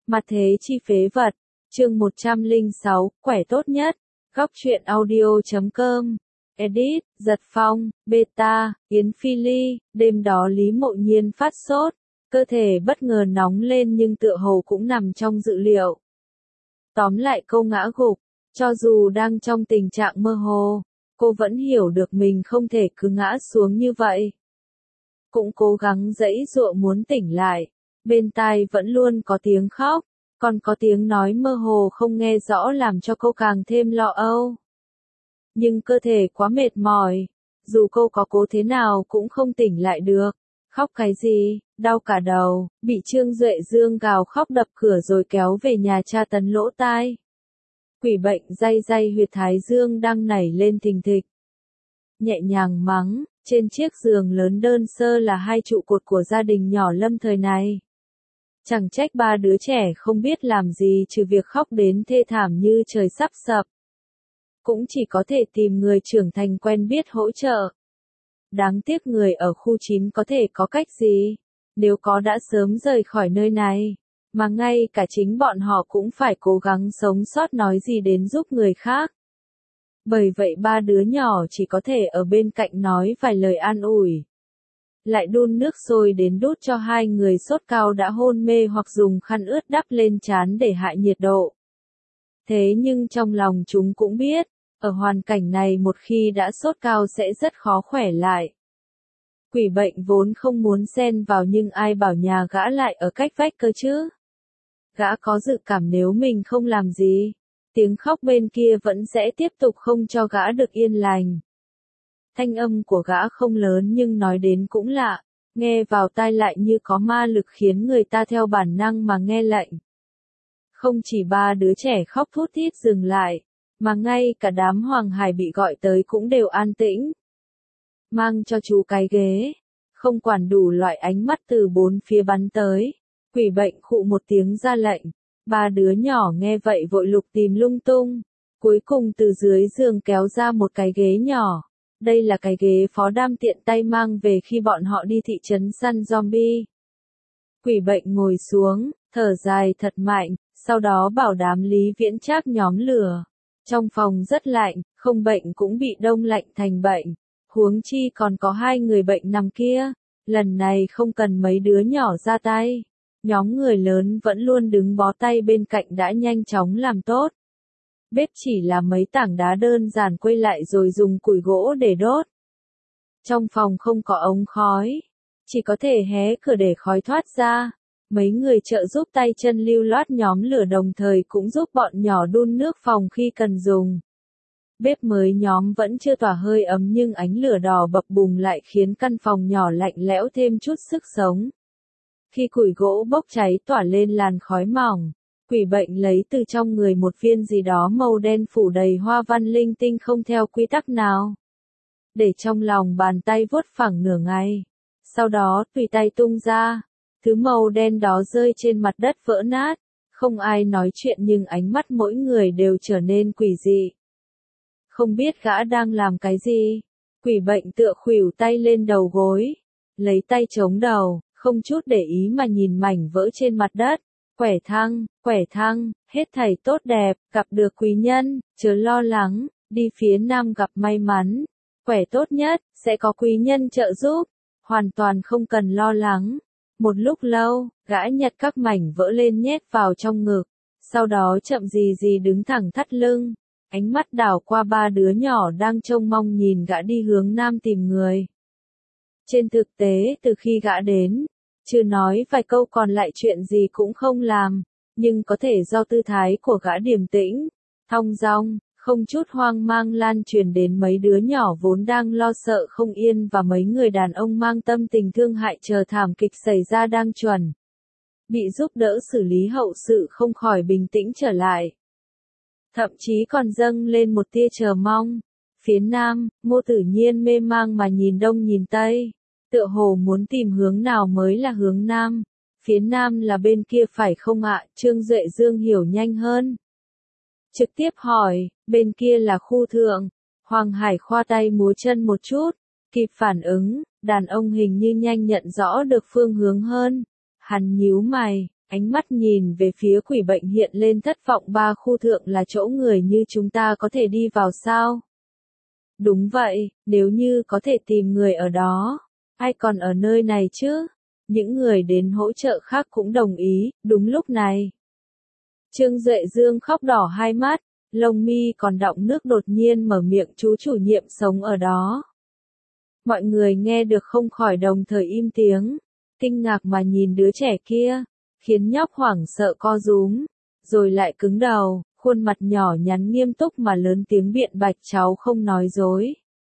Mặt thế chi phế vật, chương 106, khỏe tốt nhất, góc truyện audio.com, edit, Giật Phong, beta, Yến Phi Ly, đêm đó Lý Mộ Nhiên phát sốt, cơ thể bất ngờ nóng lên nhưng tựa hồ cũng nằm trong dự liệu. Tóm lại câu ngã gục, cho dù đang trong tình trạng mơ hồ, cô vẫn hiểu được mình không thể cứ ngã xuống như vậy. Cũng cố gắng giãy giụa muốn tỉnh lại, bên tai vẫn luôn có tiếng khóc, còn có tiếng nói mơ hồ không nghe rõ làm cho cô càng thêm lo âu. Nhưng cơ thể quá mệt mỏi, dù cô có cố thế nào cũng không tỉnh lại được. Khóc cái gì, đau cả đầu, bị Trương Duệ Dương gào khóc đập cửa rồi kéo về nhà tra tấn lỗ tai. Quỷ bệnh day day huyệt thái dương đang nảy lên thình thịch. Nhẹ nhàng mắng, trên chiếc giường lớn đơn sơ là hai trụ cột của gia đình nhỏ Lâm thời này. Chẳng trách ba đứa trẻ không biết làm gì trừ việc khóc đến thê thảm như trời sắp sập. Cũng chỉ có thể tìm người trưởng thành quen biết hỗ trợ. Đáng tiếc người ở khu 9 có thể có cách gì, nếu có đã sớm rời khỏi nơi này, mà ngay cả chính bọn họ cũng phải cố gắng sống sót nói gì đến giúp người khác. Bởi vậy ba đứa nhỏ chỉ có thể ở bên cạnh nói vài lời an ủi. Lại đun nước sôi đến đút cho hai người sốt cao đã hôn mê hoặc dùng khăn ướt đắp lên trán để hạ nhiệt độ. Thế nhưng trong lòng chúng cũng biết, ở hoàn cảnh này một khi đã sốt cao sẽ rất khó khỏe lại. Quỷ bệnh vốn không muốn xen vào nhưng ai bảo nhà gã lại ở cách vách cơ chứ. Gã có dự cảm nếu mình không làm gì, tiếng khóc bên kia vẫn sẽ tiếp tục không cho gã được yên lành. Thanh âm của gã không lớn nhưng nói đến cũng lạ, nghe vào tai lại như có ma lực khiến người ta theo bản năng mà nghe lệnh. Không chỉ ba đứa trẻ khóc thút thít dừng lại, mà ngay cả đám Hoàng Hải bị gọi tới cũng đều an tĩnh. Mang cho chú cái ghế, không quản đủ loại ánh mắt từ bốn phía bắn tới. Quỷ bệnh khụ một tiếng ra lệnh, ba đứa nhỏ nghe vậy vội lục tìm lung tung, cuối cùng từ dưới giường kéo ra một cái ghế nhỏ. Đây là cái ghế Phó Đam tiện tay mang về khi bọn họ đi thị trấn săn zombie. Quỷ bệnh ngồi xuống, thở dài thật mạnh, sau đó bảo đám Lý Viễn Trác nhóm lửa. Trong phòng rất lạnh, không bệnh cũng bị đông lạnh thành bệnh. Huống chi còn có hai người bệnh nằm kia. Lần này không cần mấy đứa nhỏ ra tay. Nhóm người lớn vẫn luôn đứng bó tay bên cạnh đã nhanh chóng làm tốt. Bếp chỉ là mấy tảng đá đơn giản quây lại rồi dùng củi gỗ để đốt. Trong phòng không có ống khói, chỉ có thể hé cửa để khói thoát ra. Mấy người trợ giúp tay chân lưu loát nhóm lửa đồng thời cũng giúp bọn nhỏ đun nước phòng khi cần dùng. Bếp mới nhóm vẫn chưa tỏa hơi ấm nhưng ánh lửa đỏ bập bùng lại khiến căn phòng nhỏ lạnh lẽo thêm chút sức sống. Khi củi gỗ bốc cháy tỏa lên làn khói mỏng, quỷ bệnh lấy từ trong người một viên gì đó màu đen phủ đầy hoa văn linh tinh không theo quy tắc nào. Để trong lòng bàn tay vuốt phẳng nửa ngày. Sau đó tùy tay tung ra. Thứ màu đen đó rơi trên mặt đất vỡ nát. Không ai nói chuyện nhưng ánh mắt mỗi người đều trở nên quỷ dị. Không biết gã đang làm cái gì. Quỷ bệnh tựa khuỷu tay lên đầu gối. Lấy tay chống đầu, không chút để ý mà nhìn mảnh vỡ trên mặt đất. Quẻ thăng, hết thảy tốt đẹp, gặp được quý nhân, chớ lo lắng, đi phía nam gặp may mắn. Quẻ tốt nhất, sẽ có quý nhân trợ giúp, hoàn toàn không cần lo lắng. Một lúc lâu, gã nhặt các mảnh vỡ lên nhét vào trong ngực, sau đó chậm gì gì đứng thẳng thắt lưng, ánh mắt đảo qua ba đứa nhỏ đang trông mong nhìn gã đi hướng nam tìm người. Trên thực tế từ khi gã đến, chưa nói vài câu còn lại chuyện gì cũng không làm, nhưng có thể do tư thái của gã điềm tĩnh, thong dong, không chút hoang mang lan truyền đến mấy đứa nhỏ vốn đang lo sợ không yên và mấy người đàn ông mang tâm tình thương hại chờ thảm kịch xảy ra đang chuẩn bị giúp đỡ xử lý hậu sự không khỏi bình tĩnh trở lại. Thậm chí còn dâng lên một tia chờ mong. Phía nam, Ngô Tử Nhiên mê mang mà nhìn đông nhìn tây. Tựa hồ muốn tìm hướng nào mới là hướng nam. Phía nam là bên kia phải không ạ? Trương Duệ Dương hiểu nhanh hơn. Trực tiếp hỏi, bên kia là khu thượng. Hoàng Hải khoa tay múa chân một chút. Kịp phản ứng, đàn ông hình như nhanh nhận rõ được phương hướng hơn. Hắn nhíu mày, Ánh mắt nhìn về phía quỷ bệnh hiện lên thất vọng. Ba khu thượng là chỗ người như chúng ta có thể đi vào sao? Đúng vậy, nếu như có thể tìm người ở đó, ai còn ở nơi này chứ? Những người đến hỗ trợ khác cũng đồng ý. Đúng lúc này, Trương Duệ Dương khóc đỏ hai mắt, lông mi còn đọng nước, đột nhiên mở miệng, chú chủ nhiệm sống ở đó. Mọi người nghe được không khỏi đồng thời im tiếng, kinh ngạc mà nhìn đứa trẻ kia, khiến nhóc hoảng sợ co rúm, rồi lại cứng đầu, khuôn mặt nhỏ nhắn nghiêm túc mà lớn tiếng biện bạch, cháu không nói dối.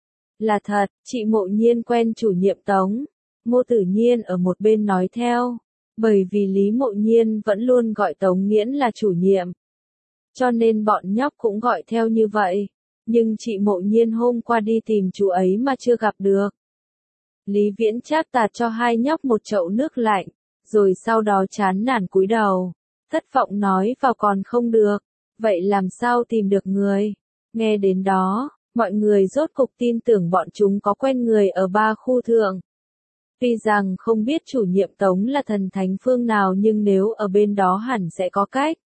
Là thật, chị Mộ Nhiên quen chủ nhiệm Tống. Ngô Tử Nhiên ở một bên nói theo, bởi vì Lý Mộ Nhiên vẫn luôn gọi Tống Nghiễn là chủ nhiệm, cho nên bọn nhóc cũng gọi theo như vậy. Nhưng chị Mộ Nhiên hôm qua đi tìm chú ấy mà chưa gặp được. Lý Viễn Trác tạt cho hai nhóc một chậu nước lạnh, rồi sau đó chán nản cúi đầu, thất vọng nói, vào còn không được, vậy làm sao tìm được người? Nghe đến đó, mọi người rốt cục tin tưởng bọn chúng có quen người ở ba khu thượng. Tuy rằng không biết chủ nhiệm Tống là thần thánh phương nào, nhưng nếu ở bên đó hẳn sẽ có cách.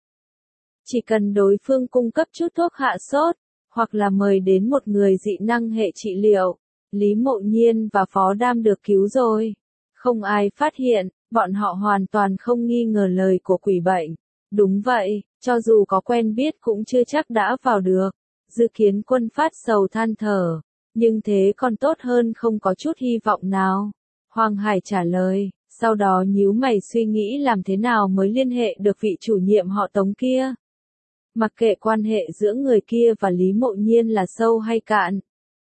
Chỉ cần đối phương cung cấp chút thuốc hạ sốt, hoặc là mời đến một người dị năng hệ trị liệu, Lý Mộ Nhiên và Phó Đam được cứu rồi. Không ai phát hiện, bọn họ hoàn toàn không nghi ngờ lời của quỷ bệnh. Đúng vậy, cho dù có quen biết cũng chưa chắc đã vào được. Dư Kiến Quân phát sầu than thở, nhưng thế còn tốt hơn không có chút hy vọng nào. Hoàng Hải trả lời, sau đó nhíu mày suy nghĩ làm thế nào mới liên hệ được vị chủ nhiệm họ Tống kia. Mặc kệ quan hệ giữa người kia và Lý Mộ Nhiên là sâu hay cạn,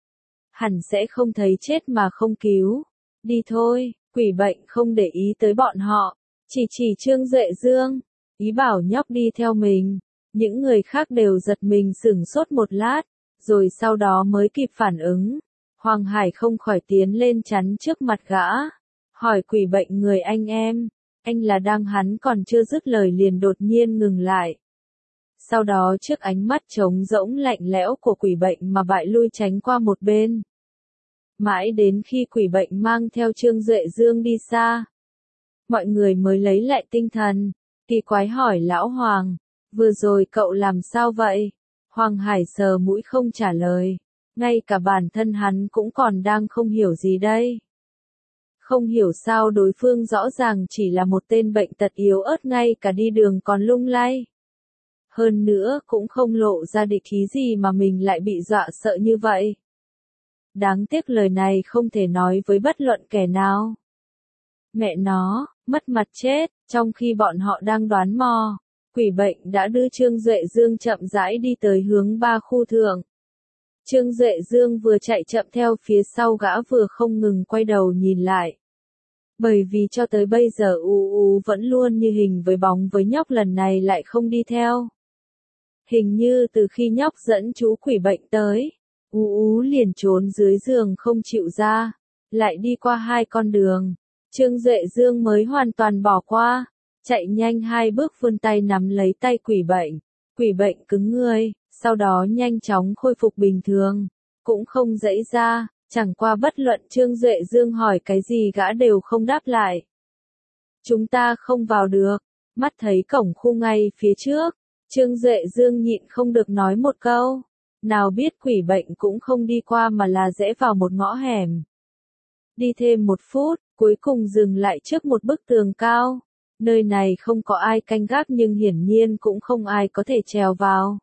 hẳn sẽ không thấy chết mà không cứu. Đi thôi, quỷ bệnh không để ý tới bọn họ, chỉ Trương Duệ Dương, ý bảo nhóc đi theo mình. Những người khác đều giật mình sửng sốt một lát, rồi sau đó mới kịp phản ứng. Hoàng Hải không khỏi tiến lên chắn trước mặt gã, hỏi quỷ bệnh, người anh là đang, hắn còn chưa dứt lời liền đột nhiên ngừng lại. Sau đó trước ánh mắt trống rỗng lạnh lẽo của quỷ bệnh mà bại lui tránh qua một bên. Mãi đến khi quỷ bệnh mang theo Trương Duệ Dương đi xa, mọi người mới lấy lại tinh thần, kỳ quái hỏi lão Hoàng, vừa rồi cậu làm sao vậy? Hoàng Hải sờ mũi không trả lời, ngay cả bản thân hắn cũng còn đang không hiểu gì đây. Không hiểu sao đối phương rõ ràng chỉ là một tên bệnh tật yếu ớt, ngay cả đi đường còn lung lay. Hơn nữa cũng không lộ ra địch ý gì mà mình lại bị dọa sợ như vậy. Đáng tiếc lời này không thể nói với bất luận kẻ nào. Mẹ nó, mất mặt chết, trong khi bọn họ đang đoán mò, quỷ bệnh đã đưa Trương Duệ Dương chậm rãi đi tới hướng ba khu thượng. Trương Duệ Dương vừa chạy chậm theo phía sau gã vừa không ngừng quay đầu nhìn lại. Bởi vì cho tới bây giờ vẫn luôn như hình với bóng với nhóc, lần này lại không đi theo. Hình như từ khi nhóc dẫn chú quỷ bệnh tới, liền trốn dưới giường không chịu ra, lại đi qua hai con đường. Trương Duệ Dương mới hoàn toàn bỏ qua, chạy nhanh hai bước vươn tay nắm lấy tay quỷ bệnh. Quỷ bệnh cứng người, sau đó nhanh chóng khôi phục bình thường, cũng không giãy ra, chẳng qua bất luận Trương Duệ Dương hỏi cái gì gã đều không đáp lại. Chúng ta không vào được, mắt thấy cổng khu ngay phía trước, Trương Duệ Dương nhịn không được nói một câu, nào biết quỷ bệnh cũng không đi qua mà là rẽ vào một ngõ hẻm. Đi thêm một phút, cuối cùng dừng lại trước một bức tường cao. Nơi này không có ai canh gác nhưng hiển nhiên cũng không ai có thể trèo vào.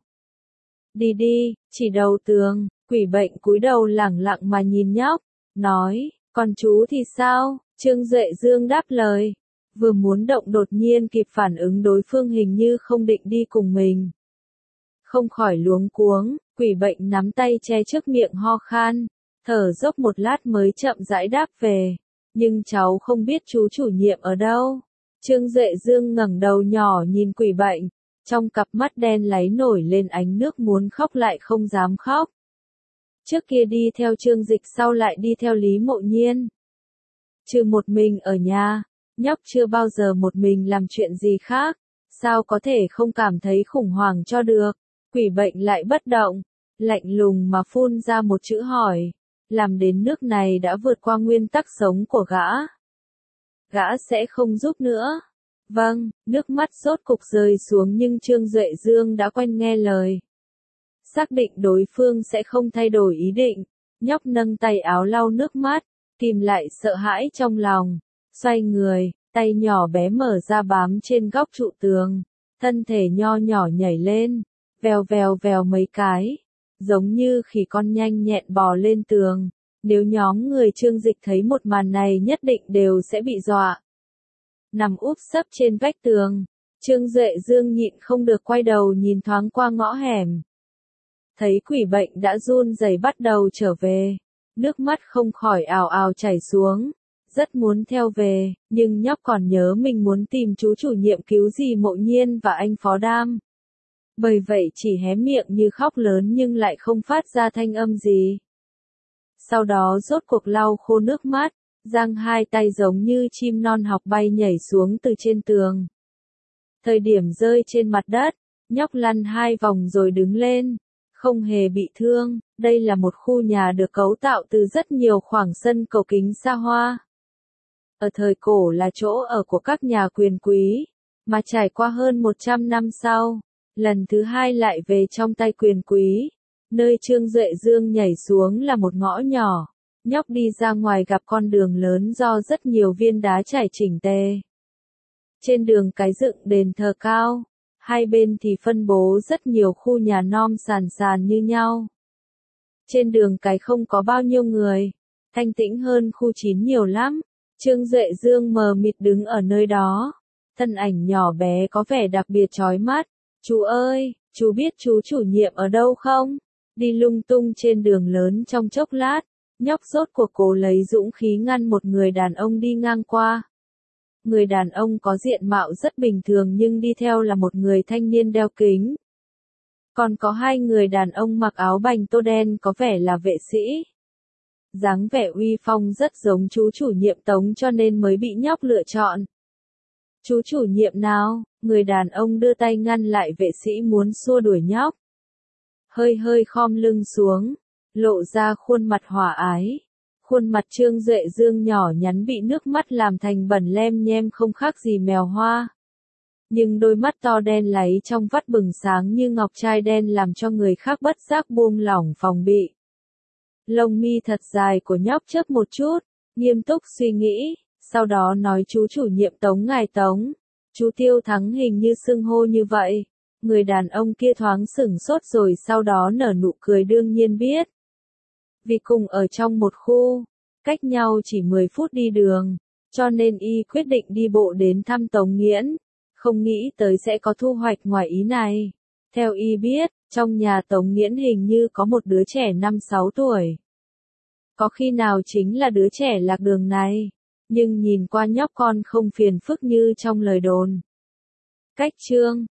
Đi, chỉ đầu tường, quỷ bệnh cúi đầu lẳng lặng mà nhìn nhóc, nói, còn chú thì sao? Trương Duệ Dương đáp lời, vừa muốn động đột nhiên kịp phản ứng đối phương hình như không định đi cùng mình. Không khỏi luống cuống, quỷ bệnh nắm tay che trước miệng ho khan, thở dốc một lát mới chậm rãi đáp về, nhưng cháu không biết chú chủ nhiệm ở đâu. Trương Duệ Dương ngẩng đầu nhỏ nhìn quỷ bệnh, trong cặp mắt đen láy nổi lên ánh nước, muốn khóc lại không dám khóc. Trước kia đi theo Trương Dịch, sau lại đi theo Lý Mộ Nhiên. Trừ một mình ở nhà, nhóc chưa bao giờ một mình làm chuyện gì khác, sao có thể không cảm thấy khủng hoảng cho được. Quỷ bệnh lại bất động, lạnh lùng mà phun ra một chữ hỏi, làm đến nước này đã vượt qua nguyên tắc sống của gã. Gã sẽ không giúp nữa. Vâng, nước mắt rốt cục rơi xuống nhưng Trương Duệ Dương đã quen nghe lời. Xác định đối phương sẽ không thay đổi ý định, nhóc nâng tay áo lau nước mắt, kìm lại sợ hãi trong lòng, xoay người, tay nhỏ bé mở ra bám trên góc trụ tường, thân thể nho nhỏ nhảy lên, vèo vèo vèo mấy cái, giống như khỉ con nhanh nhẹn bò lên tường. Nếu nhóm người Trương Dịch thấy một màn này nhất định đều sẽ bị dọa. Nằm úp sấp trên vách tường, Trương Duệ Dương nhịn không được quay đầu nhìn thoáng qua ngõ hẻm. Thấy quỷ bệnh đã run rẩy bắt đầu trở về, nước mắt không khỏi ào ào chảy xuống, rất muốn theo về, nhưng nhóc còn nhớ mình muốn tìm chú chủ nhiệm cứu dì Mộ Nhiên và anh Phó Đam. Bởi vậy chỉ hé miệng như khóc lớn nhưng lại không phát ra thanh âm gì. Sau đó rốt cuộc lau khô nước mắt, giang hai tay giống như chim non học bay nhảy xuống từ trên tường. Thời điểm rơi trên mặt đất, nhóc lăn 2 vòng rồi đứng lên, không hề bị thương. Đây là một khu nhà được cấu tạo từ rất nhiều khoảng sân cầu kính xa hoa. Ở thời cổ là chỗ ở của các nhà quyền quý, mà trải qua hơn 100 năm sau, lần thứ 2 lại về trong tay quyền quý. Nơi Trương Duệ Dương nhảy xuống là một ngõ nhỏ, nhóc đi ra ngoài gặp con đường lớn do rất nhiều viên đá trải chỉnh tề. Trên đường cái dựng đền thờ cao, hai bên thì phân bố rất nhiều khu nhà non sàn sàn như nhau. Trên đường cái không có bao nhiêu người, thanh tĩnh hơn khu 9 nhiều lắm. Trương Duệ Dương mờ mịt đứng ở nơi đó, thân ảnh nhỏ bé có vẻ đặc biệt chói mắt. Chú ơi, chú biết chú chủ nhiệm ở đâu không? Đi lung tung trên đường lớn trong chốc lát, nhóc rốt cuộc cố lấy dũng khí ngăn một người đàn ông đi ngang qua. Người đàn ông có diện mạo rất bình thường nhưng đi theo là một người thanh niên đeo kính. Còn có 2 người đàn ông mặc áo bành tô đen có vẻ là vệ sĩ. Dáng vẻ uy phong rất giống chú chủ nhiệm Tống cho nên mới bị nhóc lựa chọn. Chú chủ nhiệm nào? Người đàn ông đưa tay ngăn lại vệ sĩ muốn xua đuổi nhóc. Hơi hơi khom lưng xuống, lộ ra khuôn mặt hòa ái. Khuôn mặt Trương Duệ Dương nhỏ nhắn bị nước mắt làm thành bẩn lem nhem không khác gì mèo hoa. Nhưng đôi mắt to đen láy trong vắt bừng sáng như ngọc trai đen làm cho người khác bất giác buông lỏng phòng bị. Lông mi thật dài của nhóc chớp một chút, nghiêm túc suy nghĩ, sau đó nói chú chủ nhiệm Tống ngài Tống. Chú Tiêu Thắng hình như xưng hô như vậy. Người đàn ông kia thoáng sửng sốt rồi sau đó nở nụ cười đương nhiên biết. Vì cùng ở trong một khu, cách nhau chỉ 10 phút đi đường, cho nên y quyết định đi bộ đến thăm Tống Nghiễn. Không nghĩ tới sẽ có thu hoạch ngoài ý này. Theo y biết, trong nhà Tống Nghiễn hình như có một đứa trẻ 5-6 tuổi. Có khi nào chính là đứa trẻ lạc đường này, nhưng nhìn qua nhóc con không phiền phức như trong lời đồn. Cách Trương